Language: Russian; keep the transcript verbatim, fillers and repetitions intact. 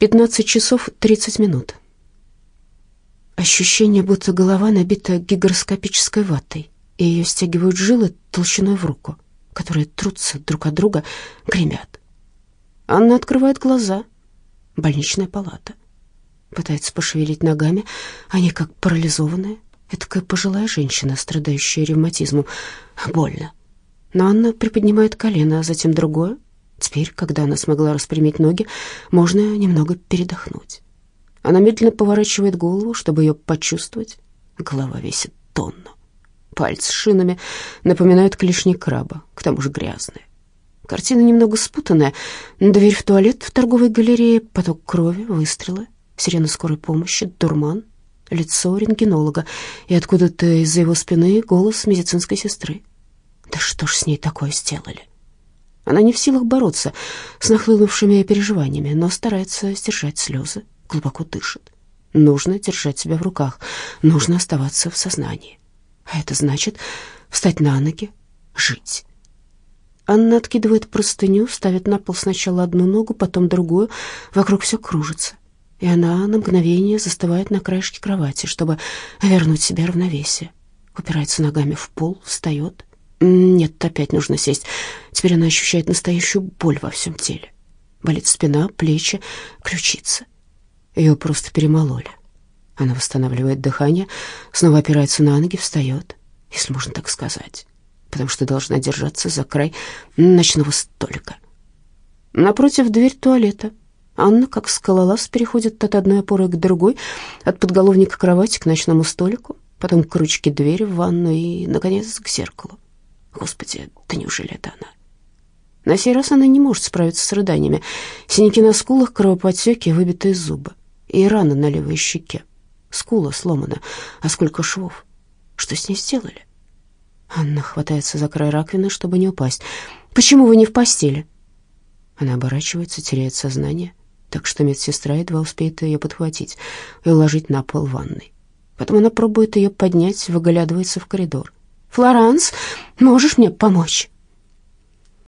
пятнадцать часов тридцать минут. Ощущение, будто голова набита гигроскопической ватой, и ее стягивают жилы толщиной в руку, которые трутся друг от друга, гремят. Анна открывает глаза. Больничная палата. Пытается пошевелить ногами, они как парализованные. Этакая пожилая женщина, страдающая ревматизмом. Больно. Но Анна приподнимает колено, а затем другое. Теперь, когда она смогла распрямить ноги, можно немного передохнуть. Она медленно поворачивает голову, чтобы ее почувствовать. Голова весит тонну. Пальцы с шинами напоминают клешни краба, к тому же грязные. Картина немного спутанная. Дверь в туалет в торговой галерее, поток крови, выстрелы, сирена скорой помощи, дурман, лицо рентгенолога, и откуда-то из-за его спины голос медицинской сестры. Да что ж с ней такое сделали? Она не в силах бороться с нахлынувшими переживаниями, но старается сдержать слезы, глубоко дышит. Нужно держать себя в руках, нужно оставаться в сознании. А это значит встать на ноги, жить. Анна откидывает простыню, ставит на пол сначала одну ногу, потом другую. Вокруг все кружится, и она на мгновение застывает на краешке кровати, чтобы вернуть себе равновесие. Упирается ногами в пол, встает. Нет, опять нужно сесть. Теперь она ощущает настоящую боль во всем теле. Болит спина, плечи, ключица. Ее просто перемололи. Она восстанавливает дыхание, снова опирается на ноги, встает, если можно так сказать, потому что должна держаться за край ночного столика. Напротив дверь туалета. Анна, как скалолаз, переходит от одной опоры к другой, от подголовника кровати к ночному столику, потом к ручке двери в ванную и, наконец, к зеркалу. Господи, да неужели это она? На сей раз она не может справиться с рыданиями. Синяки на скулах, кровоподтеки, выбитые зубы и рана на левой щеке. Скула сломана, а сколько швов. Что с ней сделали? Анна хватается за край раковины, чтобы не упасть. «Почему вы не в постели?» Она оборачивается, теряет сознание, так что медсестра едва успеет ее подхватить и уложить на пол ванной. Потом она пробует ее поднять, выглядывается в коридор. «Флоранс, можешь мне помочь?»